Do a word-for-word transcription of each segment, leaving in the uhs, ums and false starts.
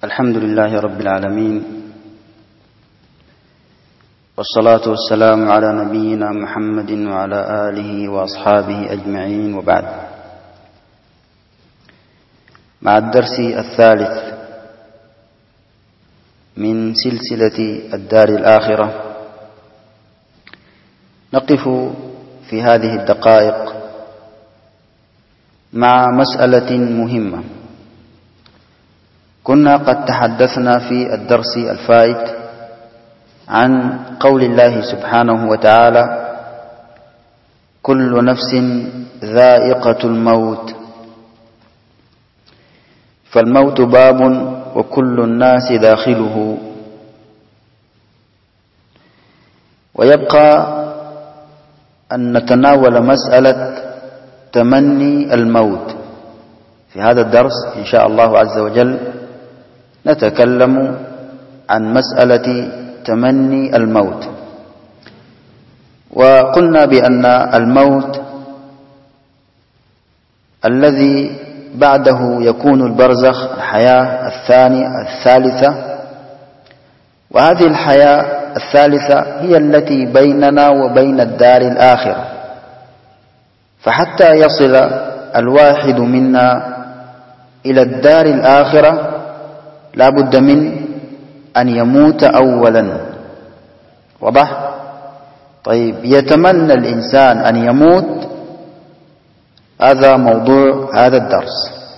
الحمد لله رب العالمين، والصلاة والسلام على نبينا محمد وعلى آله وأصحابه أجمعين، وبعد. مع الدرس الثالث من سلسلة الدار الآخرة، نقف في هذه الدقائق مع مسألة مهمة. كنا قد تحدثنا في الدرس الفائت عن قول الله سبحانه وتعالى: كل نفس ذائقة الموت، فالموت باب وكل الناس داخله. ويبقى أن نتناول مسألة تمني الموت. في هذا الدرس إن شاء الله عز وجل نتكلم عن مسألة تمني الموت. وقلنا بأن الموت الذي بعده يكون البرزخ، الحياة الثانية الثالثة، وهذه الحياة الثالثة هي التي بيننا وبين الدار الآخرة. فحتى يصل الواحد منا إلى الدار الآخرة لا بد من أن يموت أولا. واضح؟ طيب، يتمنى الإنسان أن يموت، هذا موضوع هذا الدرس.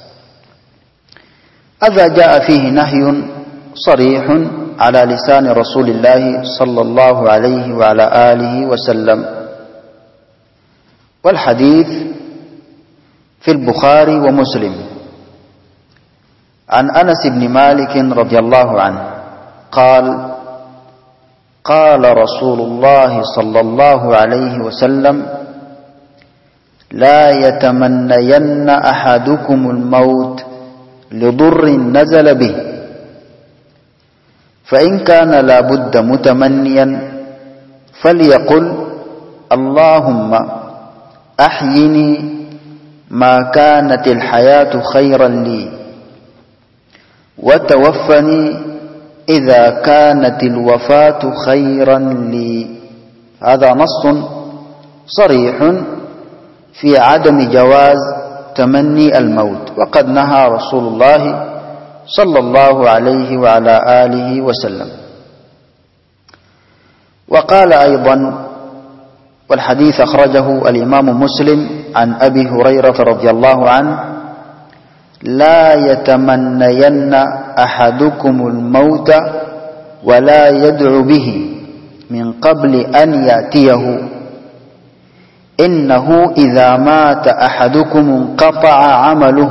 هذا جاء فيه نهي صريح على لسان رسول الله صلى الله عليه وعلى آله وسلم، والحديث في البخاري ومسلم عن أنس بن مالك رضي الله عنه قال: قال رسول الله صلى الله عليه وسلم: لا يتمنين أحدكم الموت لضر نزل به، فإن كان لا بد متمنيا فليقل: اللهم أحيني ما كانت الحياة خيرا لي، وتوفني إذا كانت الوفاة خيرا لي. هذا نص صريح في عدم جواز تمني الموت، وقد نهى رسول الله صلى الله عليه وعلى آله وسلم. وقال أيضا، والحديث أخرجه الإمام مسلم عن أبي هريرة رضي الله عنه: لا يتمنين أحدكم الموت ولا يدعو به من قبل أن يأتيه، إنه إذا مات أحدكم انقطع عمله،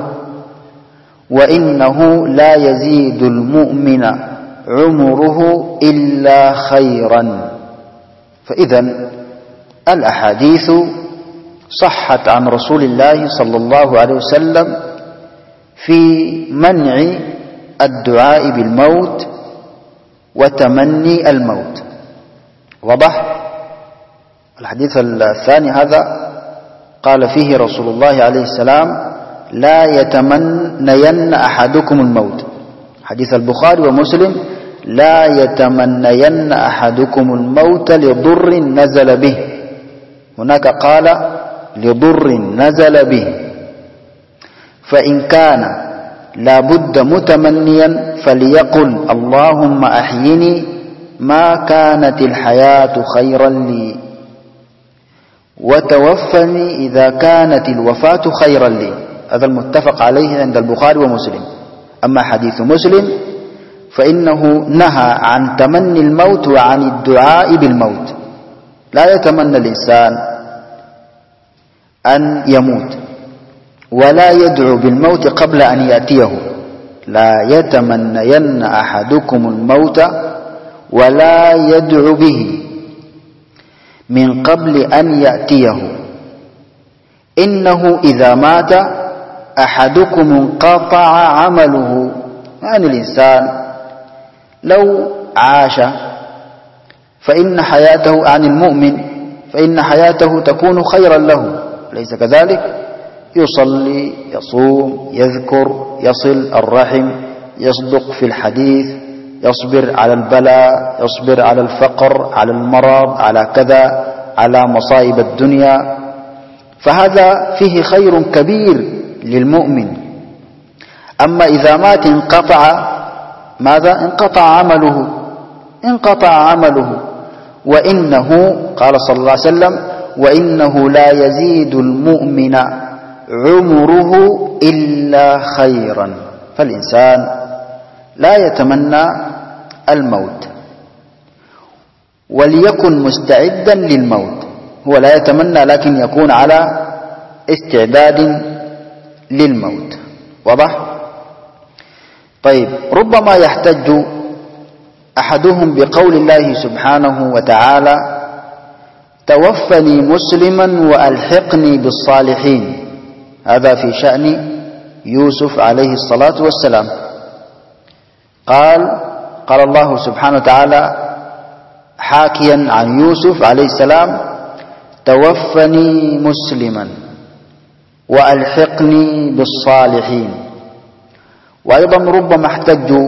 وإنه لا يزيد المؤمن عمره إلا خيرا. فإذا الأحاديث صحت عن رسول الله صلى الله عليه وسلم في منع الدعاء بالموت وتمني الموت. وضح؟ الحديث الثاني هذا قال فيه رسول الله عليه السلام: لا يتمنين أحدكم الموت. حديث البخاري ومسلم: لا يتمنين أحدكم الموت لضر نزل به. هناك قال: لضر نزل به. فإن كان لا بد متمنيا فليقل: اللهم أحيني ما كانت الحياة خيرا لي، وتوفني إذا كانت الوفاة خيرا لي. هذا المتفق عليه عند البخاري ومسلم. أما حديث مسلم فإنه نهى عن تمني الموت وعن الدعاء بالموت. لا يتمنى الإنسان أن يموت، ولا يدعو بالموت قبل أن يأتيه. لا يتمنين أحدكم الموت ولا يدعو به من قبل أن يأتيه، إنه إذا مات أحدكم انقطع عمله. يعني الإنسان لو عاش فإن حياته عن المؤمن فإن حياته تكون خيرا له، ليس كذلك؟ يصلي، يصوم، يذكر، يصل الرحم، يصدق في الحديث، يصبر على البلاء، يصبر على الفقر، على المرض، على كذا، على مصائب الدنيا، فهذا فيه خير كبير للمؤمن. أما إذا مات انقطع ماذا؟ انقطع عمله، انقطع عمله. وإنه قال صلى الله عليه وسلم: وإنه لا يزيد المؤمن عمره إلا خيرا. فالإنسان لا يتمنى الموت، وليكن مستعدا للموت. هو لا يتمنى لكن يكون على استعداد للموت. واضح؟ طيب، ربما يحتج أحدهم بقول الله سبحانه وتعالى: توفني مسلما وألحقني بالصالحين. هذا في شأن يوسف عليه الصلاة والسلام. قال قال الله سبحانه وتعالى حاكيا عن يوسف عليه السلام: توفني مسلما وألحقني بالصالحين. وأيضا ربما احتجوا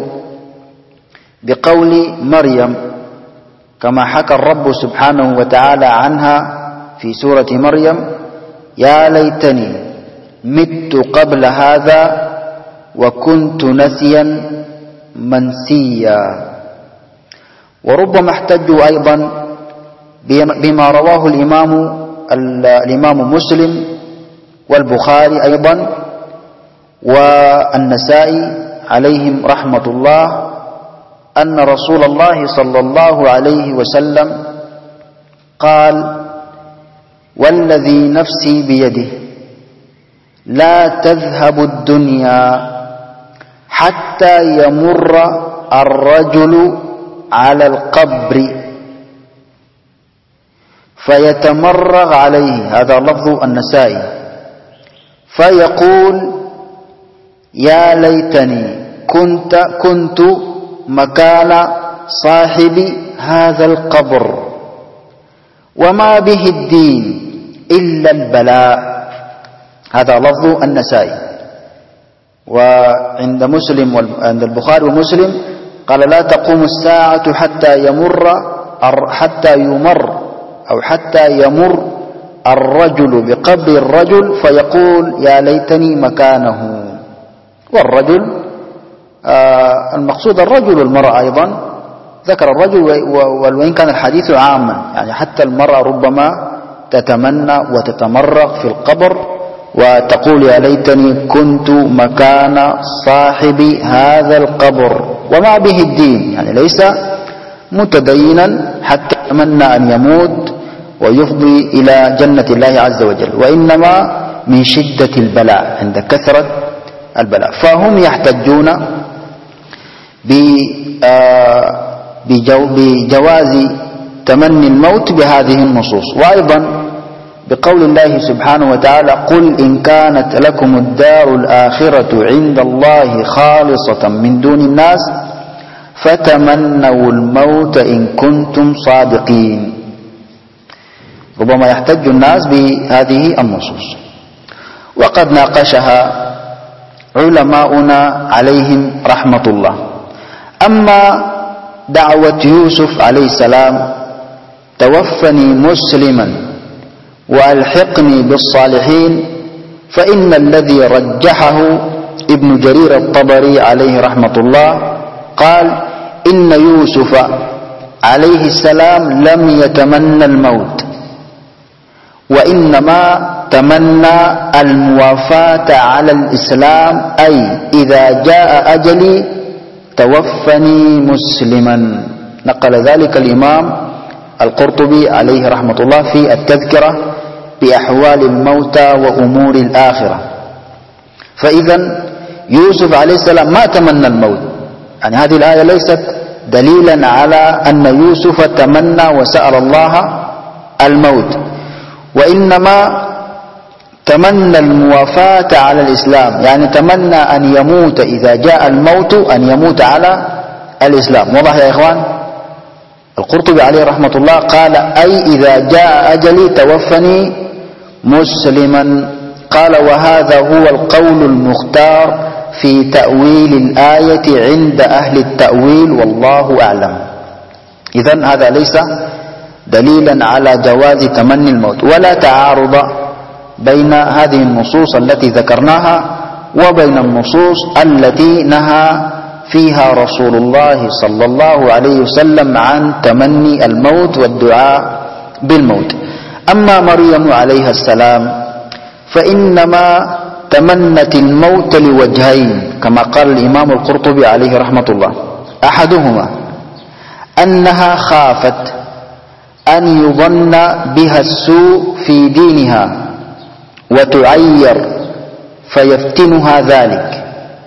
بقول مريم كما حكى الرب سبحانه وتعالى عنها في سورة مريم: يا ليتني مت قبل هذا وكنت نسيا منسيا. وربما احتجوا أيضا بما رواه الإمام الإمام مسلم والبخاري أيضا والنسائي عليهم رحمة الله أن رسول الله صلى الله عليه وسلم قال: والذي نفسي بيده لا تذهب الدنيا حتى يمر الرجل على القبر فيتمرغ عليه، هذا لفظ النسائي، فيقول: يا ليتني كنت كنت مكان صاحب هذا القبر وما به الدين إلا البلاء. هذا لفظ النسائي. وعند مسلم وعند البخاري ومسلم قال: لا تقوم الساعة حتى يمر حتى يمر أو حتى يمر الرجل بقبر الرجل فيقول: يا ليتني مكانه. والرجل آه المقصود الرجل والمرأة أيضا، ذكر الرجل وإن كان الحديث عاما، يعني حتى المرأة ربما تتمنى وتتمرغ في القبر وتقول: يا ليتني كنت مكان صاحب هذا القبر وما به الدين، يعني ليس متدينا حتى يتمنى أن يموت ويفضي إلى جنة الله عز وجل، وإنما من شدة البلاء، عند كثرة البلاء. فهم يحتجون بجواز تمني الموت بهذه النصوص. وأيضا بقول الله سبحانه وتعالى: قل إن كانت لكم الدار الآخرة عند الله خالصة من دون الناس فتمنوا الموت إن كنتم صادقين. ربما يحتج الناس بهذه النصوص، وقد ناقشها علماؤنا عليهم رحمة الله. أما دعوة يوسف عليه السلام: توفني مسلما وألحقني بالصالحين، فإن الذي رجحه ابن جرير الطبري عليه رحمة الله قال: إن يوسف عليه السلام لم يتمنى الموت، وإنما تمنى الموافاة على الإسلام، أي إذا جاء أجلي توفني مسلما. نقل ذلك الإمام القرطبي عليه رحمة الله في التذكرة بأحوال الموتى وأمور الآخرة. فإذا يوسف عليه السلام ما تمنى الموت، يعني هذه الآية ليست دليلا على أن يوسف تمنى وسأل الله الموت، وإنما تمنى الموافاة على الإسلام، يعني تمنى أن يموت إذا جاء الموت أن يموت على الإسلام. واضح يا إخوان؟ القرطبي عليه رحمة الله قال: أي إذا جاء أجلي توفني مسلما. قال: وهذا هو القول المختار في تأويل الآية عند أهل التأويل والله أعلم. إذن هذا ليس دليلا على جواز تمني الموت، ولا تعارض بين هذه النصوص التي ذكرناها وبين النصوص التي نهى فيها رسول الله صلى الله عليه وسلم عن تمني الموت والدعاء بالموت. أما مريم عليها السلام فإنما تمنت الموت لوجهين كما قال الإمام القرطبي عليه رحمة الله. أحدهما أنها خافت أن يظن بها السوء في دينها وتعير فيفتنها ذلك.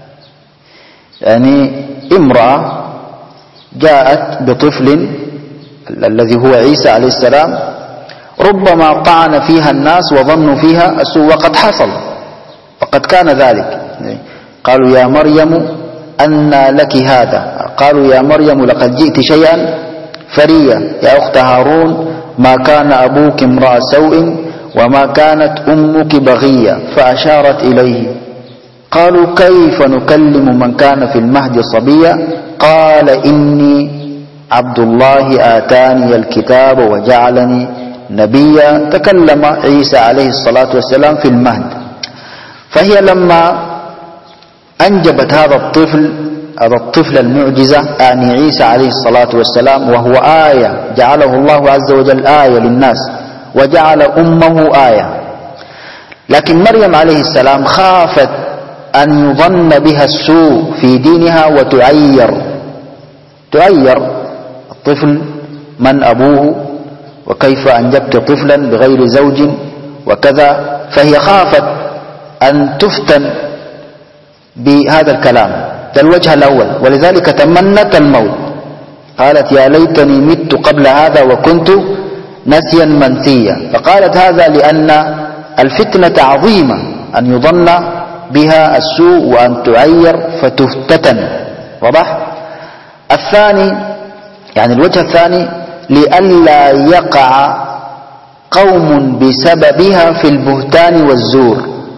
يعني امرأة جاءت بطفل الذي هو عيسى عليه السلام، ربما طعن فيها الناس وظنوا فيها السوء، وقد حصل وقد كان ذلك. قالوا يا مريم أنى لك هذا، قالوا يا مريم لقد جئت شيئا فريا، يا أخت هارون ما كان أبوك امرأ سوء وما كانت أمك بغية، فأشارت إليه. قالوا كيف نكلم من كان في المهد صبيا؟ قال إني عبد الله آتاني الكتاب وجعلني نبيا. تكلم عيسى عليه الصلاة والسلام في المهد. فهي لما أنجبت هذا الطفل هذا الطفل المعجزة يعني عيسى عليه الصلاة والسلام، وهو آية جعله الله عز وجل آية للناس وجعل أمه آية، لكن مريم عليه السلام خافت أن يظن بها السوء في دينها وتعير تعير الطفل من أبوه، وكيف أنجبت طفلا بغير زوج وكذا. فهي خافت أن تفتن بهذا الكلام. ده الوجه الأول، ولذلك تمنت الموت. قالت يا ليتني مت قبل هذا وكنت نسيا منسيا. فقالت هذا لأن الفتنة عظيمة، أن يظن بها السوء وأن تعير فتفتتن. واضح؟ الثاني يعني الوجه الثاني لئلا يقع قوم بسببها في البهتان والزور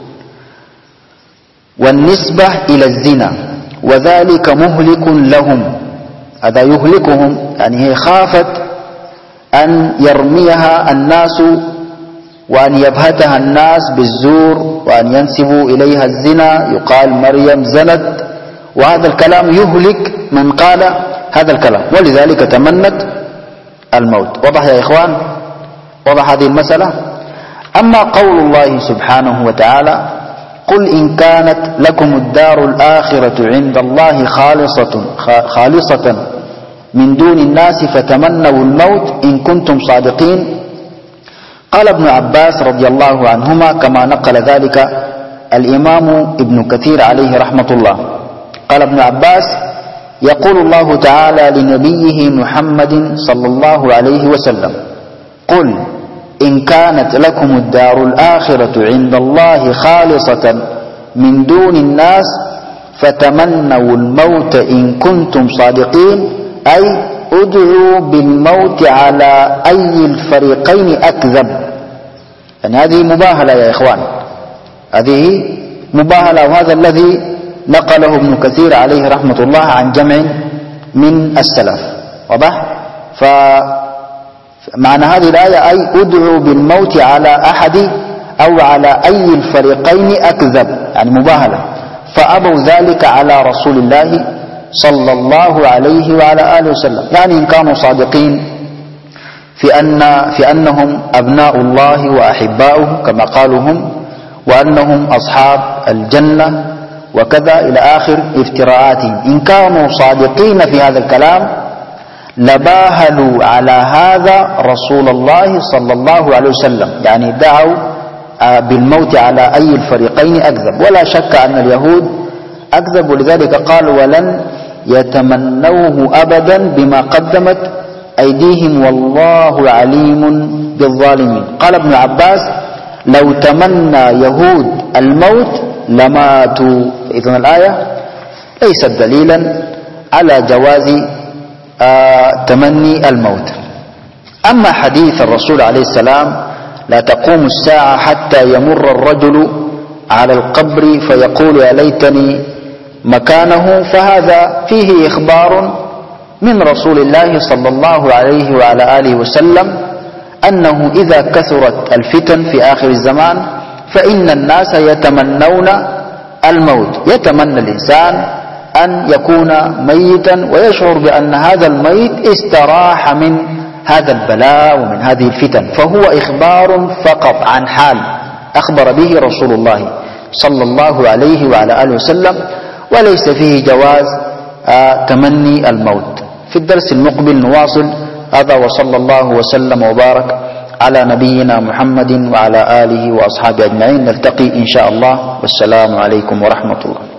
والنسبة إلى الزنا، وذلك مهلك لهم. هذا يهلكهم، يعني هي خافت أن يرميها الناس وأن يبهتها الناس بالزور وأن ينسبوا إليها الزنا، يقال مريم زنت، وهذا الكلام يهلك من قال هذا الكلام، ولذلك تمنت الموت. وضح يا إخوان؟ وضح هذه المسألة. أما قول الله سبحانه وتعالى قل إن كانت لكم الدار الآخرة عند الله خالصة خالصة من دون الناس فتمنوا الموت إن كنتم صادقين. قال ابن عباس رضي الله عنهما كما نقل ذلك الإمام ابن كثير عليه رحمة الله، قال ابن عباس يقول الله تعالى لنبيه محمد صلى الله عليه وسلم قل إن كانت لكم الدار الآخرة عند الله خالصة من دون الناس فتمنوا الموت إن كنتم صادقين، أي ادعوا بالموت على أي الفريقين أكذب. يعني هذه مباهلة يا إخوان، هذه مباهلة، وهذا الذي نقله ابن كثير عليه رحمة الله عن جمع من السلف. واضح؟ فمعنى هذه الآية أي ادعوا بالموت على أحد أو على أي الفريقين أكذب، يعني مباهلة. فأبوا ذلك على رسول الله صلى الله عليه وعلى آله وسلم، يعني إن كانوا صادقين في أن في أنهم أبناء الله وأحباؤه كما قالوا هم، وأنهم أصحاب الجنة وكذا إلى آخر افتراءاتهم، إن كانوا صادقين في هذا الكلام لباهلوا على هذا رسول الله صلى الله عليه وسلم، يعني دعوا بالموت على أي الفريقين أكذب. ولا شك أن اليهود أكذب، ولذلك قال ولن يتمنوه أبدا بما قدمت أيديهم والله عليم بالظالمين. قال ابن عباس لو تمنى يهود الموت لماتوا. إذن الآية ليست دليلا على جواز آه تمني الموت. أما حديث الرسول عليه السلام لا تقوم الساعة حتى يمر الرجل على القبر فيقول يا ليتني مكانه، فهذا فيه إخبار من رسول الله صلى الله عليه وعلى آله وسلم أنه إذا كثرت الفتن في آخر الزمان فإن الناس يتمنون الموت. يتمنى الإنسان أن يكون ميتا ويشعر بأن هذا الميت استراح من هذا البلاء ومن هذه الفتن، فهو إخبار فقط عن حال أخبر به رسول الله صلى الله عليه وعلى آله وسلم، وليس فيه جواز تمني الموت. في الدرس المقبل نواصل هذا، وصلى الله وسلم وبارك على نبينا محمد وعلى آله وأصحابه أجمعين. نلتقي إن شاء الله، والسلام عليكم ورحمة الله.